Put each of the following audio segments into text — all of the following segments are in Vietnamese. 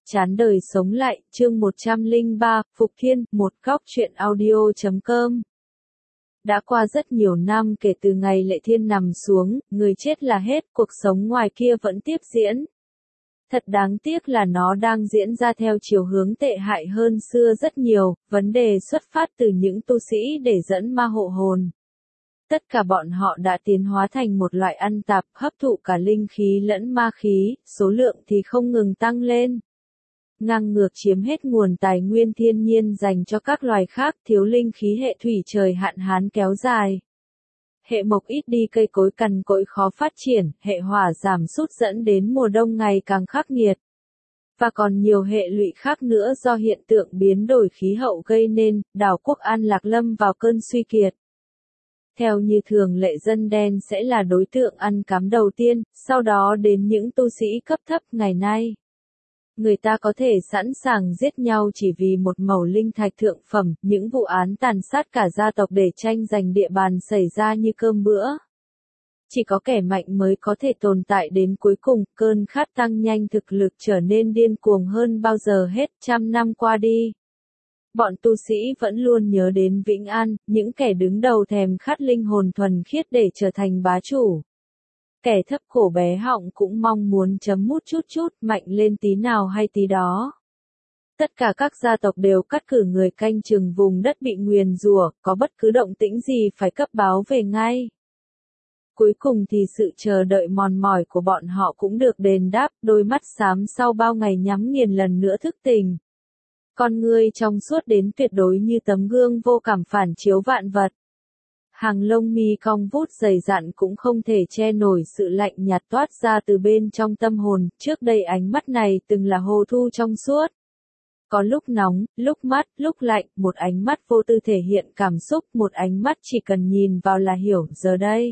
Chán đời sống lại, chương 103, Phục Thiên, một góc truyện audio.com. Đã qua rất nhiều năm kể từ ngày Lệ Thiên nằm xuống, người chết là hết, cuộc sống ngoài kia vẫn tiếp diễn. Thật đáng tiếc là nó đang diễn ra theo chiều hướng tệ hại hơn xưa rất nhiều, vấn đề xuất phát từ những tu sĩ để dẫn ma hộ hồn. Tất cả bọn họ đã tiến hóa thành một loại ăn tạp, hấp thụ cả linh khí lẫn ma khí, số lượng thì không ngừng tăng lên. Ngang ngược chiếm hết nguồn tài nguyên thiên nhiên dành cho các loài khác, thiếu linh khí hệ thủy trời hạn hán kéo dài. Hệ mộc ít đi, cây cối cằn cỗi khó phát triển, hệ hỏa giảm sút dẫn đến mùa đông ngày càng khắc nghiệt. Và còn nhiều hệ lụy khác nữa do hiện tượng biến đổi khí hậu gây nên, đảo quốc An Lạc lâm vào cơn suy kiệt. Theo như thường lệ, dân đen sẽ là đối tượng ăn cắm đầu tiên, sau đó đến những tu sĩ cấp thấp ngày nay. Người ta có thể sẵn sàng giết nhau chỉ vì một mẩu linh thạch thượng phẩm, những vụ án tàn sát cả gia tộc để tranh giành địa bàn xảy ra như cơm bữa. Chỉ có kẻ mạnh mới có thể tồn tại đến cuối cùng, cơn khát tăng nhanh, thực lực trở nên điên cuồng hơn bao giờ hết. 100 năm qua đi, bọn tu sĩ vẫn luôn nhớ đến Vĩnh An, những kẻ đứng đầu thèm khát linh hồn thuần khiết để trở thành bá chủ. Kẻ thấp cổ bé họng cũng mong muốn chấm mút chút mạnh lên tí nào hay tí đó. Tất cả các gia tộc đều cắt cử người canh chừng vùng đất bị nguyền rủa, có bất cứ động tĩnh gì phải cấp báo về ngay. Cuối cùng thì sự chờ đợi mòn mỏi của bọn họ cũng được đền đáp, đôi mắt xám sau bao ngày nhắm nghiền lần nữa thức tỉnh. Con ngươi trong suốt đến tuyệt đối như tấm gương vô cảm phản chiếu vạn vật. Hàng lông mi cong vút dày dặn cũng không thể che nổi sự lạnh nhạt toát ra từ bên trong tâm hồn, trước đây ánh mắt này từng là hồ thu trong suốt. Có lúc nóng, lúc mát, lúc lạnh, một ánh mắt vô tư thể hiện cảm xúc, một ánh mắt chỉ cần nhìn vào là hiểu, giờ đây.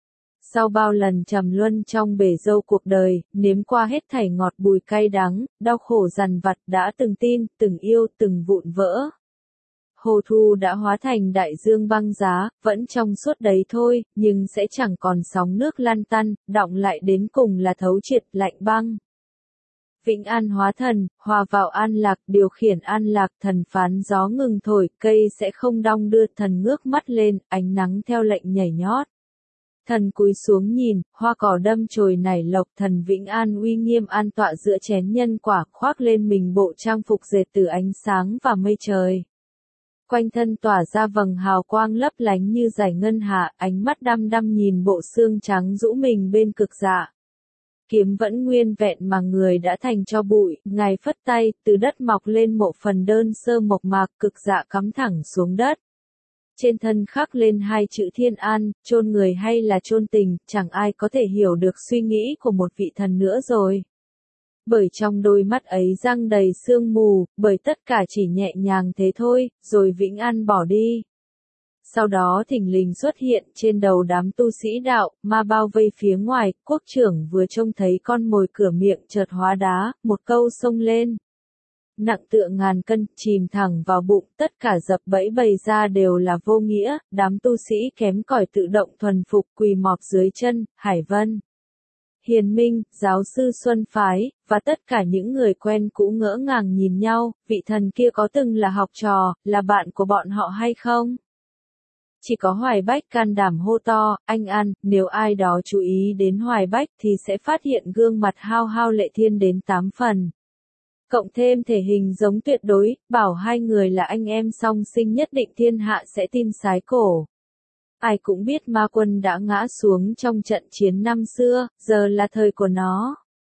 Sau bao lần trầm luân trong bể dâu cuộc đời, nếm qua hết thảy ngọt bùi cay đắng, đau khổ dằn vặt, đã từng tin, từng yêu, từng vụn vỡ. Hồ thu đã hóa thành đại dương băng giá, vẫn trong suốt đấy thôi, nhưng sẽ chẳng còn sóng nước lăn tăn, đọng lại đến cùng là thấu triệt, lạnh băng. Vĩnh An hóa thần, hòa vào An Lạc, điều khiển An Lạc, thần phán gió ngừng thổi, cây sẽ không đong đưa, thần ngước mắt lên, ánh nắng theo lệnh nhảy nhót. Thần cúi xuống nhìn, hoa cỏ đâm chồi nảy lộc, thần Vĩnh An uy nghiêm an tọa giữa chén nhân quả, khoác lên mình bộ trang phục dệt từ ánh sáng và mây trời. Quanh thân tỏa ra vầng hào quang lấp lánh như dải ngân hạ, ánh mắt đăm đăm nhìn bộ xương trắng rũ mình bên cực dạ. Kiếm vẫn nguyên vẹn mà người đã thành cho bụi, ngài phất tay, từ đất mọc lên một phần đơn sơ mộc mạc, cực dạ cắm thẳng xuống đất. Trên thân khắc lên hai chữ Thiên An, chôn người hay là chôn tình, chẳng ai có thể hiểu được suy nghĩ của một vị thần nữa rồi. Bởi trong đôi mắt ấy răng đầy sương mù, bởi tất cả chỉ nhẹ nhàng thế thôi, rồi Vĩnh An bỏ đi. Sau đó thình lình xuất hiện trên đầu đám tu sĩ đạo, ma bao vây phía ngoài, quốc trưởng vừa trông thấy con mồi cửa miệng chợt hóa đá, một câu xông lên. Nặng tựa ngàn cân, chìm thẳng vào bụng, tất cả dập bẫy bày ra đều là vô nghĩa, đám tu sĩ kém cỏi tự động thuần phục quỳ mọp dưới chân, Hải Vân. Hiền Minh, giáo sư Xuân Phái, và tất cả những người quen cũ ngỡ ngàng nhìn nhau, vị thần kia có từng là học trò, là bạn của bọn họ hay không? Chỉ có Hoài Bách can đảm hô to, anh An, nếu ai đó chú ý đến Hoài Bách thì sẽ phát hiện gương mặt hao hao Lệ Thiên đến 8 phần. Cộng thêm thể hình giống tuyệt đối, bảo hai người là anh em song sinh nhất định thiên hạ sẽ tin sái cổ. Ai cũng biết ma quân đã ngã xuống trong trận chiến năm xưa, giờ là thời của nó.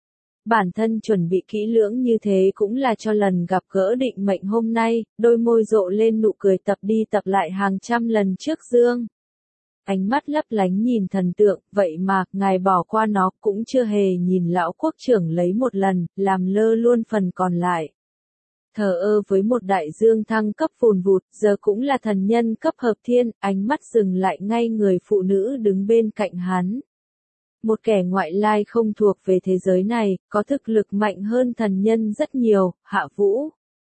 Bản thân chuẩn bị kỹ lưỡng như thế cũng là cho lần gặp gỡ định mệnh hôm nay, đôi môi rộ lên nụ cười tập đi tập lại hàng trăm lần trước dương. Ánh mắt lấp lánh nhìn thần tượng, vậy mà, ngài bỏ qua nó, cũng chưa hề nhìn lão quốc trưởng lấy một lần, làm lơ luôn phần còn lại. Thờ ơ với một đại dương thăng cấp vùn vụt, giờ cũng là thần nhân cấp hợp thiên, ánh mắt dừng lại ngay người phụ nữ đứng bên cạnh hắn. Một kẻ ngoại lai không thuộc về thế giới này, có thực lực mạnh hơn thần nhân rất nhiều, Hạ Vũ.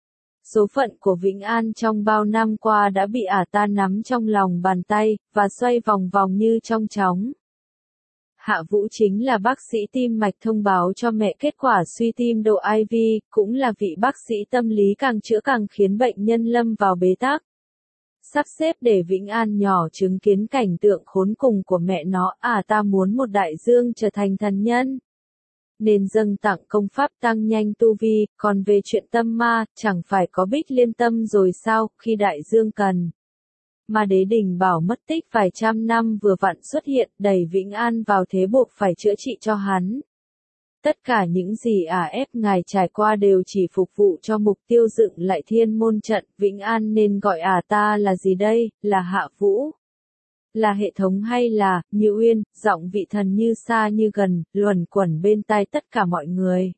Số phận của Vĩnh An trong bao năm qua đã bị ả ta nắm trong lòng bàn tay, và xoay vòng vòng như trong chóng. Hạ Vũ chính là bác sĩ tim mạch thông báo cho mẹ kết quả suy tim độ IV, cũng là vị bác sĩ tâm lý càng chữa càng khiến bệnh nhân lâm vào bế tắc. Sắp xếp để Vĩnh An nhỏ chứng kiến cảnh tượng khốn cùng của mẹ nó, ta muốn một đại dương trở thành thần nhân. Nên dâng tặng công pháp tăng nhanh tu vi, còn về chuyện tâm ma, chẳng phải có Bích Liên tâm rồi sao, khi đại dương cần. Mà Đế Đình Bảo mất tích vài trăm năm vừa vặn xuất hiện, đẩy Vĩnh An vào thế buộc phải chữa trị cho hắn. Tất cả những gì ép ngài trải qua đều chỉ phục vụ cho mục tiêu dựng lại thiên môn trận, Vĩnh An nên gọi ta là gì đây, là Hạ Vũ? Là hệ thống hay là, Như Uyên, giọng vị thần như xa như gần, luẩn quẩn bên tai tất cả mọi người.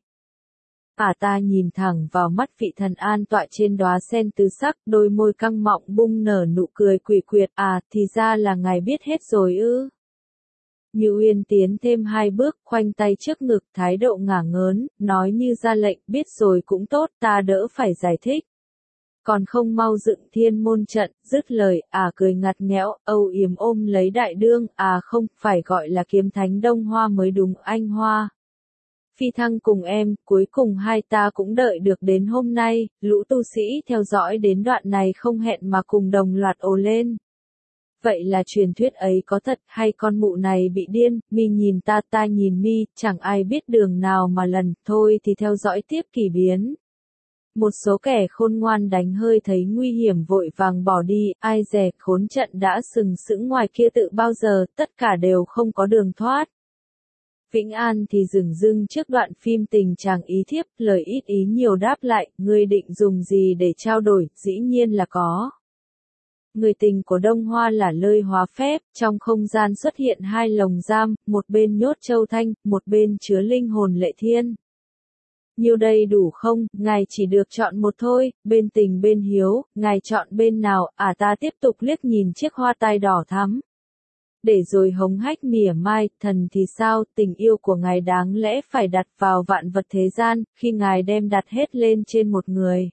Ta nhìn thẳng vào mắt vị thần an tọa trên đóa sen tứ sắc, đôi môi căng mọng bung nở nụ cười quỷ quyệt, thì ra là ngài biết hết rồi ư. Như Uyên tiến thêm 2 bước, khoanh tay trước ngực, thái độ ngả ngớn, nói như ra lệnh, biết rồi cũng tốt, ta đỡ phải giải thích. Còn không mau dựng thiên môn trận, dứt lời, cười ngặt nghẽo, âu yếm ôm lấy đại đương, không, phải gọi là kiếm thánh Đông Hoa mới đúng, anh Hoa. Phi Thăng cùng em, cuối cùng hai ta cũng đợi được đến hôm nay, lũ tu sĩ theo dõi đến đoạn này không hẹn mà cùng đồng loạt ồ lên. Vậy là truyền thuyết ấy có thật hay con mụ này bị điên, mi nhìn ta nhìn mi, chẳng ai biết đường nào mà lần, thôi thì theo dõi tiếp kỳ biến. Một số kẻ khôn ngoan đánh hơi thấy nguy hiểm vội vàng bỏ đi, ai dè khốn trận đã sừng sững ngoài kia tự bao giờ, tất cả đều không có đường thoát. Vĩnh An thì dửng dưng trước đoạn phim tình chàng ý thiếp, lời ít ý nhiều đáp lại, ngươi định dùng gì để trao đổi, dĩ nhiên là có. Người tình của Đông Hoa là lơi hóa phép, trong không gian xuất hiện 2 lồng giam, một bên nhốt Châu Thanh, một bên chứa linh hồn Lệ Thiên. Nhiêu đây đủ không, ngài chỉ được chọn một thôi, bên tình bên hiếu, ngài chọn bên nào, ta tiếp tục liếc nhìn chiếc hoa tai đỏ thắm. Để rồi hống hách mỉa mai, thần thì sao, tình yêu của ngài đáng lẽ phải đặt vào vạn vật thế gian, khi ngài đem đặt hết lên trên một người.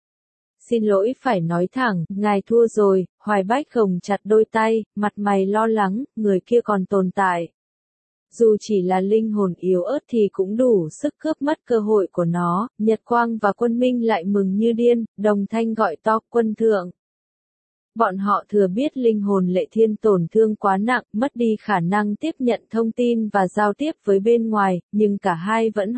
Xin lỗi phải nói thẳng, ngài thua rồi, Hoài Bách gồng chặt đôi tay, mặt mày lo lắng, người kia còn tồn tại. Dù chỉ là linh hồn yếu ớt thì cũng đủ sức cướp mất cơ hội của nó, Nhật Quang và Quân Minh lại mừng như điên, đồng thanh gọi to quân thượng. Bọn họ thừa biết linh hồn Lệ Thiên tổn thương quá nặng, mất đi khả năng tiếp nhận thông tin và giao tiếp với bên ngoài, nhưng cả hai vẫn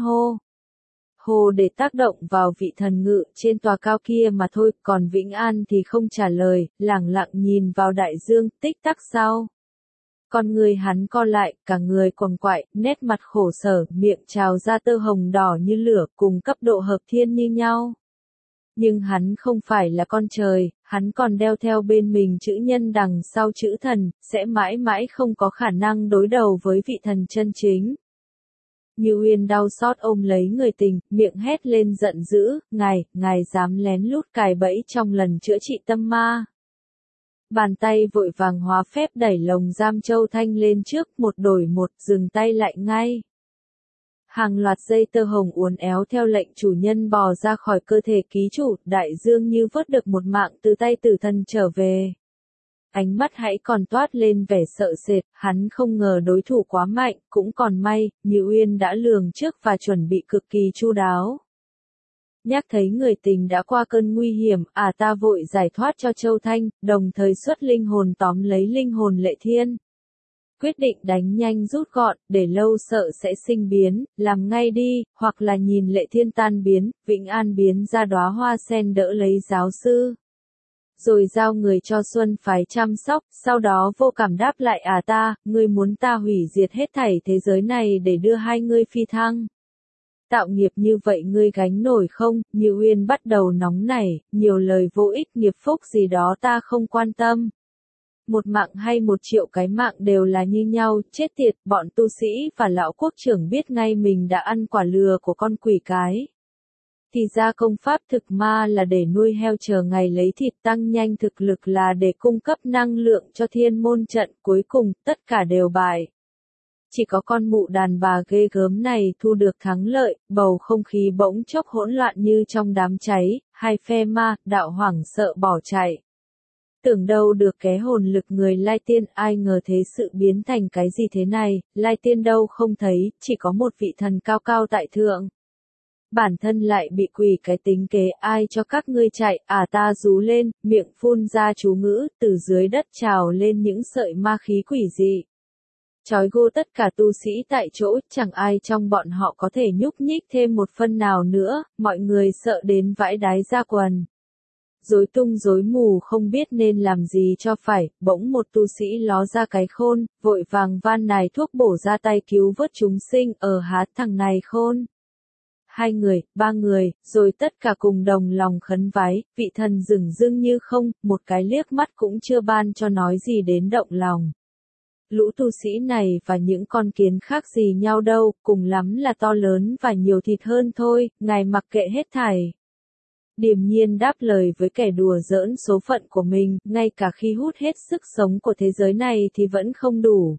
hô để tác động vào vị thần ngự trên tòa cao kia mà thôi, còn Vĩnh An thì không trả lời, lẳng lặng nhìn vào đại dương, tích tắc sau. Con người hắn co lại, cả người quằn quại, nét mặt khổ sở, miệng trào ra tơ hồng đỏ như lửa, cùng cấp độ hợp thiên như nhau. Nhưng hắn không phải là con trời, hắn còn đeo theo bên mình chữ nhân đằng sau chữ thần, sẽ mãi mãi không có khả năng đối đầu với vị thần chân chính. Như Uyên đau xót ôm lấy người tình, miệng hét lên giận dữ, ngài dám lén lút cài bẫy trong lần chữa trị tâm ma. Bàn tay vội vàng hóa phép đẩy lồng giam Châu Thanh lên trước, một đổi một, dừng tay lại ngay. Hàng loạt dây tơ hồng uốn éo theo lệnh chủ nhân bò ra khỏi cơ thể ký chủ, đại dương như vớt được một mạng từ tay tử thần trở về. Ánh mắt hãy còn toát lên vẻ sợ sệt, hắn không ngờ đối thủ quá mạnh, cũng còn may, Như Uyên đã lường trước và chuẩn bị cực kỳ chu đáo. Nhắc thấy người tình đã qua cơn nguy hiểm, ta vội giải thoát cho Châu Thanh, đồng thời xuất linh hồn tóm lấy linh hồn Lệ Thiên. Quyết định đánh nhanh rút gọn, để lâu sợ sẽ sinh biến, làm ngay đi, hoặc là nhìn Lệ Thiên tan biến, Vĩnh An biến ra đóa hoa sen đỡ lấy giáo sư. Rồi giao người cho Xuân phái chăm sóc, sau đó vô cảm đáp lại ngươi muốn ta hủy diệt hết thảy thế giới này để đưa hai ngươi phi thăng. Tạo nghiệp như vậy ngươi gánh nổi không? Như Uyên bắt đầu nóng nảy, nhiều lời vô ích, nghiệp phúc gì đó ta không quan tâm. Một mạng hay 1 triệu cái mạng đều là như nhau, chết tiệt, bọn tu sĩ và lão quốc trưởng biết ngay mình đã ăn quả lừa của con quỷ cái. Thì ra công pháp thực ma là để nuôi heo chờ ngày lấy thịt, tăng nhanh thực lực là để cung cấp năng lượng cho thiên môn trận, cuối cùng, tất cả đều bại. Chỉ có con mụ đàn bà ghê gớm này thu được thắng lợi, bầu không khí bỗng chốc hỗn loạn như trong đám cháy, hai phe ma, đạo hoảng sợ bỏ chạy. Tưởng đâu được ké hồn lực người Lai Tiên, ai ngờ thế sự biến thành cái gì thế này, Lai Tiên đâu không thấy, chỉ có một vị thần cao cao tại thượng. Bản thân lại bị quỷ cái tính kế, ai cho các ngươi chạy, ta rú lên, miệng phun ra chú ngữ, từ dưới đất trào lên những sợi ma khí quỷ dị. Chói gô tất cả tu sĩ tại chỗ, chẳng ai trong bọn họ có thể nhúc nhích thêm một phân nào nữa, mọi người sợ đến vãi đái ra quần. Rối tung rối mù không biết nên làm gì cho phải, bỗng một tu sĩ ló ra cái khôn, vội vàng van nài thuốc bổ ra tay cứu vớt chúng sinh, há thằng này khôn. 2 người, 3 người, rồi tất cả cùng đồng lòng khấn vái, vị thần dửng dưng như không, một cái liếc mắt cũng chưa ban cho nói gì đến động lòng. Lũ tu sĩ này và những con kiến khác gì nhau đâu, cùng lắm là to lớn và nhiều thịt hơn thôi, ngài mặc kệ hết thảy. Điềm nhiên đáp lời với kẻ đùa giỡn số phận của mình, ngay cả khi hút hết sức sống của thế giới này thì vẫn không đủ.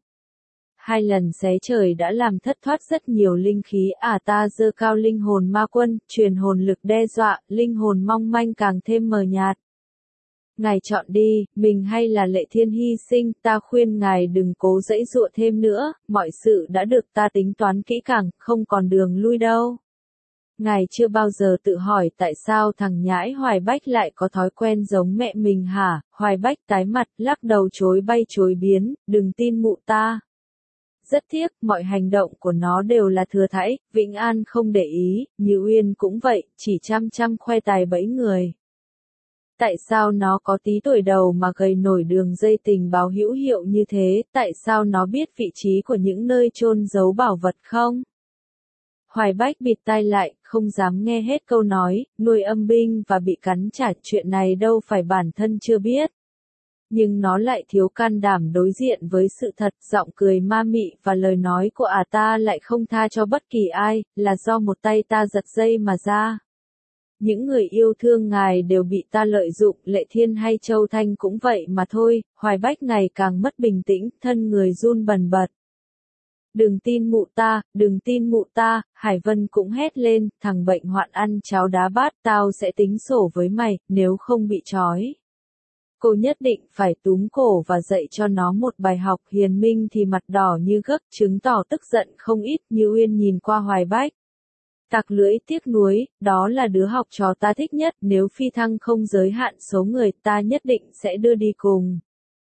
2 lần xé trời đã làm thất thoát rất nhiều linh khí, ta giơ cao linh hồn ma quân, truyền hồn lực đe dọa, linh hồn mong manh càng thêm mờ nhạt. Ngài chọn đi, mình hay là Lệ Thiên hy sinh, ta khuyên ngài đừng cố giãy giụa thêm nữa, mọi sự đã được ta tính toán kỹ càng, không còn đường lui đâu. Ngài chưa bao giờ tự hỏi tại sao thằng nhãi Hoài Bách lại có thói quen giống mẹ mình hả? Hoài Bách tái mặt, lắc đầu chối bay chối biến, đừng tin mụ ta. Rất tiếc, mọi hành động của nó đều là thừa thãi, Vĩnh An không để ý, Như Uyên cũng vậy, chỉ chăm chăm khoe tài bẫy người. Tại sao nó có tí tuổi đầu mà gầy nổi đường dây tình báo hữu hiệu như thế, tại sao nó biết vị trí của những nơi chôn giấu bảo vật không? Hoài Bách bịt tai lại, không dám nghe hết câu nói, nuôi âm binh và bị cắn trả, chuyện này đâu phải bản thân chưa biết. Nhưng nó lại thiếu can đảm đối diện với sự thật, giọng cười ma mị và lời nói của ta lại không tha cho bất kỳ ai, là do một tay ta giật dây mà ra. Những người yêu thương ngài đều bị ta lợi dụng, Lệ Thiên hay Châu Thanh cũng vậy mà thôi. Hoài Bách ngày càng mất bình tĩnh, thân người run bần bật. Đừng tin mụ ta, đừng tin mụ ta, Hải Vân cũng hét lên, thằng bệnh hoạn ăn cháo đá bát, tao sẽ tính sổ với mày, nếu không bị trói. Cô nhất định phải túm cổ và dạy cho nó một bài học. Hiền Minh thì mặt đỏ như gấc, chứng tỏ tức giận không ít. Như Uyên nhìn qua Hoài Bách, tặc lưỡi tiếc nuối, đó là đứa học trò ta thích nhất, nếu phi thăng không giới hạn số người ta nhất định sẽ đưa đi cùng.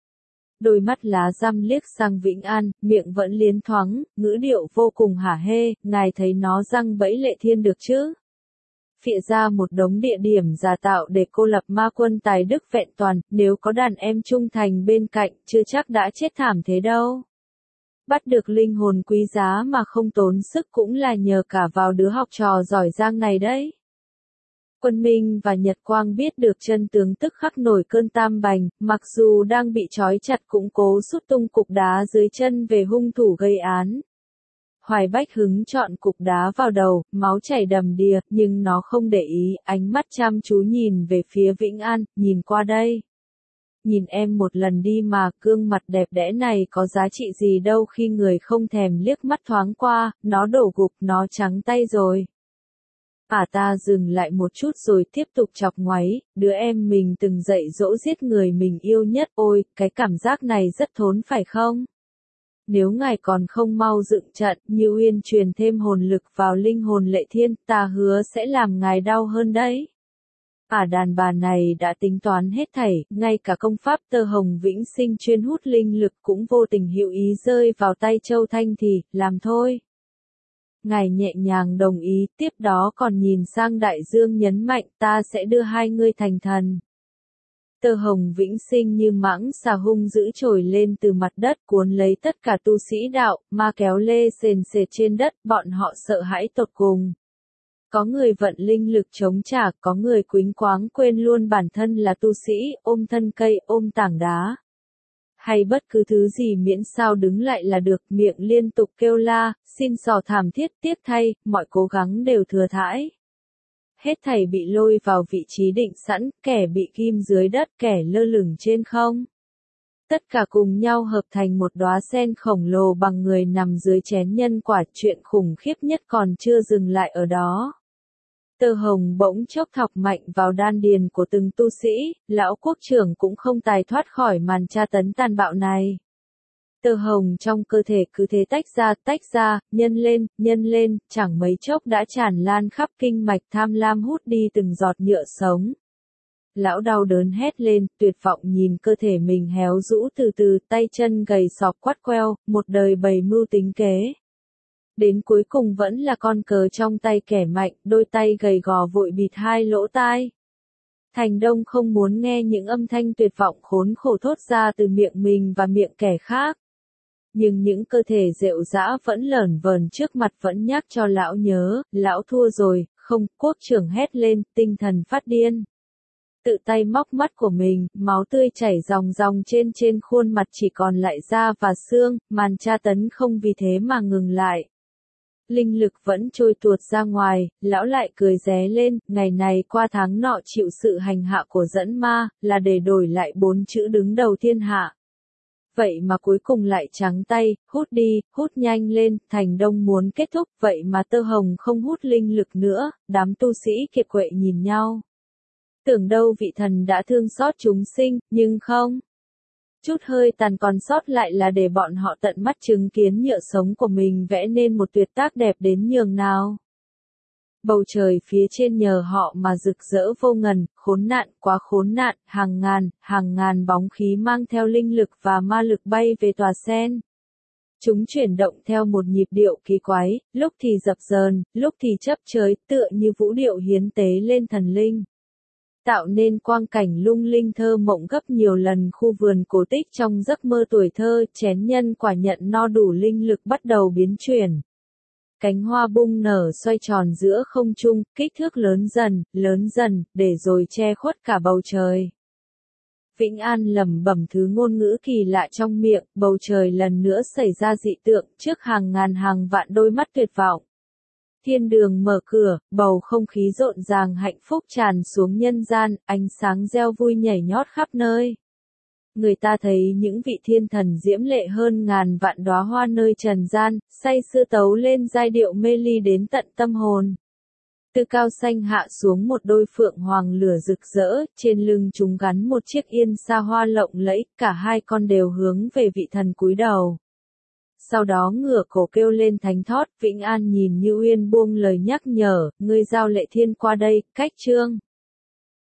Đôi mắt lá răm liếc sang Vĩnh An, miệng vẫn liến thoáng, ngữ điệu vô cùng hả hê, ngài thấy nó răng bẫy Lệ Thiên được chứ? Phịa ra một đống địa điểm giả tạo để cô lập ma quân tài đức vẹn toàn, nếu có đàn em trung thành bên cạnh, chưa chắc đã chết thảm thế đâu. Bắt được linh hồn quý giá mà không tốn sức cũng là nhờ cả vào đứa học trò giỏi giang này đấy. Quân Minh và Nhật Quang biết được chân tướng tức khắc nổi cơn tam bành, mặc dù đang bị trói chặt cũng cố sút tung cục đá dưới chân về hung thủ gây án. Hoài Bách hứng chọn cục đá vào đầu, máu chảy đầm đìa, nhưng nó không để ý, ánh mắt chăm chú nhìn về phía Vĩnh An, nhìn qua đây. Nhìn em một lần đi mà, gương mặt đẹp đẽ này có giá trị gì đâu khi người không thèm liếc mắt thoáng qua, nó đổ gục, nó trắng tay rồi. Ta dừng lại một chút rồi tiếp tục chọc ngoáy, đứa em mình từng dạy dỗ giết người mình yêu nhất, ôi, cái cảm giác này rất thốn phải không? Nếu ngài còn không mau dựng trận, Như Uyên truyền thêm hồn lực vào linh hồn Lệ Thiên, ta hứa sẽ làm ngài đau hơn đấy. Đàn bà này đã tính toán hết thảy, ngay cả công pháp tơ hồng vĩnh sinh chuyên hút linh lực cũng vô tình hữu ý rơi vào tay Châu Thanh thì, làm thôi. Ngài nhẹ nhàng đồng ý, tiếp đó còn nhìn sang Đại Dương nhấn mạnh, ta sẽ đưa hai ngươi thành thần. Tơ hồng vĩnh sinh như mãng xà hung dữ trồi lên từ mặt đất cuốn lấy tất cả tu sĩ đạo, ma kéo lê sền sệt trên đất, bọn họ sợ hãi tột cùng. Có người vận linh lực chống trả, có người quýnh quáng quên luôn bản thân là tu sĩ, ôm thân cây, ôm tảng đá. Hay bất cứ thứ gì miễn sao đứng lại là được, miệng liên tục kêu la, xin xỏ thảm thiết, tiếc thay, mọi cố gắng đều thừa thãi. Hết thảy bị lôi vào vị trí định sẵn, kẻ bị ghim dưới đất, kẻ lơ lửng trên không. Tất cả cùng nhau hợp thành một đóa sen khổng lồ bằng người nằm dưới chén nhân quả, chuyện khủng khiếp nhất còn chưa dừng lại ở đó. Tơ hồng bỗng chốc thọc mạnh vào đan điền của từng tu sĩ, lão quốc trưởng cũng không tài thoát khỏi màn tra tấn tàn bạo này. Tơ hồng trong cơ thể cứ thế tách ra, nhân lên, chẳng mấy chốc đã tràn lan khắp kinh mạch, tham lam hút đi từng giọt nhựa sống. Lão đau đớn hét lên, tuyệt vọng nhìn cơ thể mình héo rũ từ từ, tay chân gầy sọc quắt queo, một đời bày mưu tính kế. Đến cuối cùng vẫn là con cờ trong tay kẻ mạnh, đôi tay gầy gò vội bịt hai lỗ tai. Thành Đông không muốn nghe những âm thanh tuyệt vọng khốn khổ thốt ra từ miệng mình và miệng kẻ khác. Nhưng những cơ thể rệu rã vẫn lởn vởn trước mặt vẫn nhắc cho lão nhớ, lão thua rồi, không, quốc trưởng hét lên, tinh thần phát điên. Tự tay móc mắt của mình, máu tươi chảy ròng ròng trên khuôn mặt chỉ còn lại da và xương, màn tra tấn không vì thế mà ngừng lại. Linh lực vẫn trôi tuột ra ngoài, lão lại cười ré lên, ngày này qua tháng nọ chịu sự hành hạ của dẫn ma, là để đổi lại 4 chữ đứng đầu thiên hạ. Vậy mà cuối cùng lại trắng tay, hút đi, hút nhanh lên, Thành Đông muốn kết thúc, vậy mà Tơ Hồng không hút linh lực nữa, đám tu sĩ kiệt quệ nhìn nhau. Tưởng đâu vị thần đã thương xót chúng sinh, nhưng không. Chút hơi tàn còn sót lại là để bọn họ tận mắt chứng kiến nhựa sống của mình vẽ nên một tuyệt tác đẹp đến nhường nào. Bầu trời phía trên nhờ họ mà rực rỡ vô ngần, khốn nạn, quá khốn nạn, hàng ngàn bóng khí mang theo linh lực và ma lực bay về tòa sen. Chúng chuyển động theo một nhịp điệu kỳ quái, lúc thì dập dờn, lúc thì chấp chới, tựa như vũ điệu hiến tế lên thần linh. Tạo nên quang cảnh lung linh thơ mộng gấp nhiều lần khu vườn cổ tích trong giấc mơ tuổi thơ, chén nhân quả nhận no đủ linh lực bắt đầu biến chuyển. Cánh hoa bung nở xoay tròn giữa không trung, kích thước lớn dần, để rồi che khuất cả bầu trời. Vĩnh An lẩm bẩm thứ ngôn ngữ kỳ lạ trong miệng, bầu trời lần nữa xảy ra dị tượng, trước hàng ngàn hàng vạn đôi mắt tuyệt vọng. Thiên đường mở cửa, bầu không khí rộn ràng hạnh phúc tràn xuống nhân gian, ánh sáng reo vui nhảy nhót khắp nơi. Người ta thấy những vị thiên thần diễm lệ hơn ngàn vạn đóa hoa nơi trần gian, say sưa tấu lên giai điệu mê ly đến tận tâm hồn. Từ cao xanh hạ xuống một đôi phượng hoàng lửa rực rỡ, trên lưng chúng gắn một chiếc yên sa hoa lộng lẫy, cả hai con đều hướng về vị thần cúi đầu. Sau đó ngửa cổ kêu lên thánh thót, Vĩnh An nhìn Như Uyên buông lời nhắc nhở, ngươi giao Lệ Thiên qua đây, cách trương.